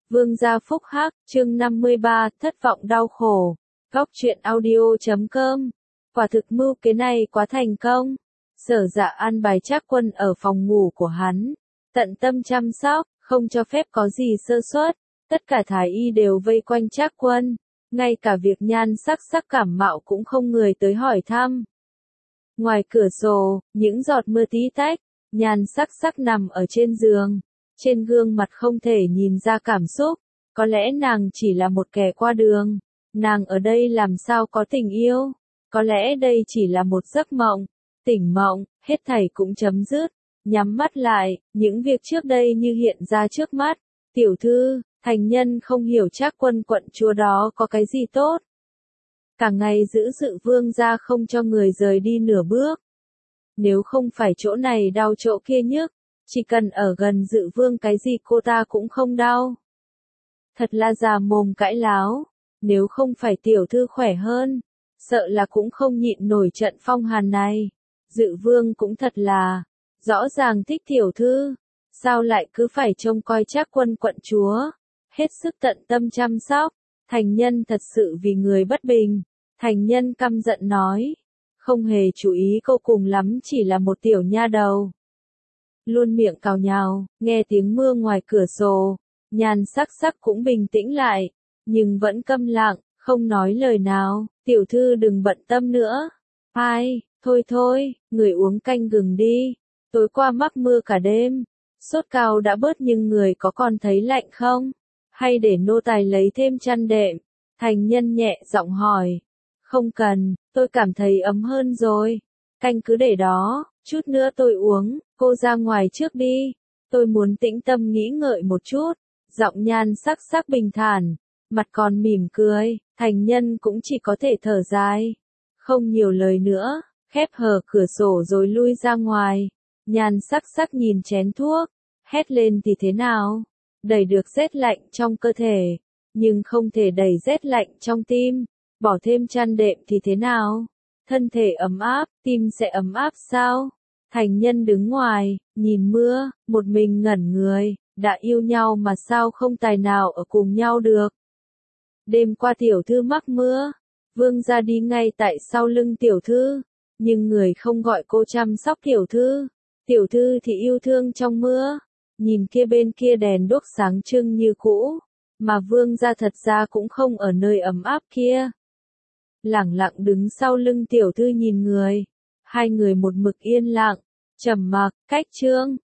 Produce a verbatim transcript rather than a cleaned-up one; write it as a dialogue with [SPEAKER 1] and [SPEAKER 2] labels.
[SPEAKER 1] Vương gia phúc hắc, chương năm mươi ba, thất vọng đau khổ. Góc truyện audio chấm com. Quả thực mưu kế này quá thành công. Sở Dạ an bài Trác Quân ở phòng ngủ của hắn, tận tâm chăm sóc, không cho phép có gì sơ suất. Tất cả thái y đều vây quanh Trác Quân, ngay cả việc nhan sắc sắc cảm mạo cũng không người tới hỏi thăm. Ngoài cửa sổ, những giọt mưa tí tách, nhan sắc sắc nằm ở trên giường. Trên gương mặt không thể nhìn ra cảm xúc, có lẽ nàng chỉ là một kẻ qua đường, nàng ở đây làm sao có tình yêu, có lẽ đây chỉ là một giấc mộng, tỉnh mộng, hết thảy cũng chấm dứt, nhắm mắt lại, những việc trước đây như hiện ra trước mắt, tiểu thư, thành nhân không hiểu Trác Quân quận chúa đó có cái gì tốt. Cả ngày giữ sự vương gia không cho người rời đi nửa bước. Nếu không phải chỗ này đau chỗ kia nhức, chỉ cần ở gần Dự Vương cái gì cô ta cũng không đau. Thật là già mồm cãi láo, nếu không phải tiểu thư khỏe hơn, sợ là cũng không nhịn nổi trận phong hàn này. Dự Vương cũng thật là, rõ ràng thích tiểu thư, sao lại cứ phải trông coi Trác Quân quận chúa, hết sức tận tâm chăm sóc. Thành nhân thật sự vì người bất bình, thành nhân căm giận nói, không hề chú ý cô cùng lắm chỉ là một tiểu nha đầu. Luôn miệng cào nhào, nghe tiếng mưa ngoài cửa sổ, nhan sắc sắc cũng bình tĩnh lại, nhưng vẫn câm lặng, không nói lời nào, tiểu thư đừng bận tâm nữa. Ai, thôi thôi, người uống canh gừng đi, tối qua mắc mưa cả đêm, sốt cao đã bớt nhưng người có còn thấy lạnh không? Hay để nô tài lấy thêm chăn đệm? Thành nhân nhẹ giọng hỏi. Không cần, tôi cảm thấy ấm hơn rồi, canh cứ để đó, chút nữa tôi uống. Cô ra ngoài trước đi, tôi muốn tĩnh tâm nghĩ ngợi một chút. Giọng nhan sắc sắc bình thản, mặt còn mỉm cười, thành nhân cũng chỉ có thể thở dài. Không nhiều lời nữa, khép hờ cửa sổ rồi lui ra ngoài. Nhan sắc sắc nhìn chén thuốc, hét lên thì thế nào? Đẩy được rét lạnh trong cơ thể, nhưng không thể đẩy rét lạnh trong tim. Bỏ thêm chăn đệm thì thế nào? Thân thể ấm áp, tim sẽ ấm áp sao? Thành nhân đứng ngoài, nhìn mưa, một mình ngẩn người, đã yêu nhau mà sao không tài nào ở cùng nhau được. Đêm qua tiểu thư mắc mưa, vương gia đi ngay tại sau lưng tiểu thư, nhưng người không gọi cô chăm sóc tiểu thư, tiểu thư thì yêu thương trong mưa, nhìn kia bên kia đèn đuốc sáng trưng như cũ, mà vương gia thật ra cũng không ở nơi ấm áp kia. Lẳng lặng đứng sau lưng tiểu thư nhìn người, hai người một mực yên lặng, trầm mặc, cách chương.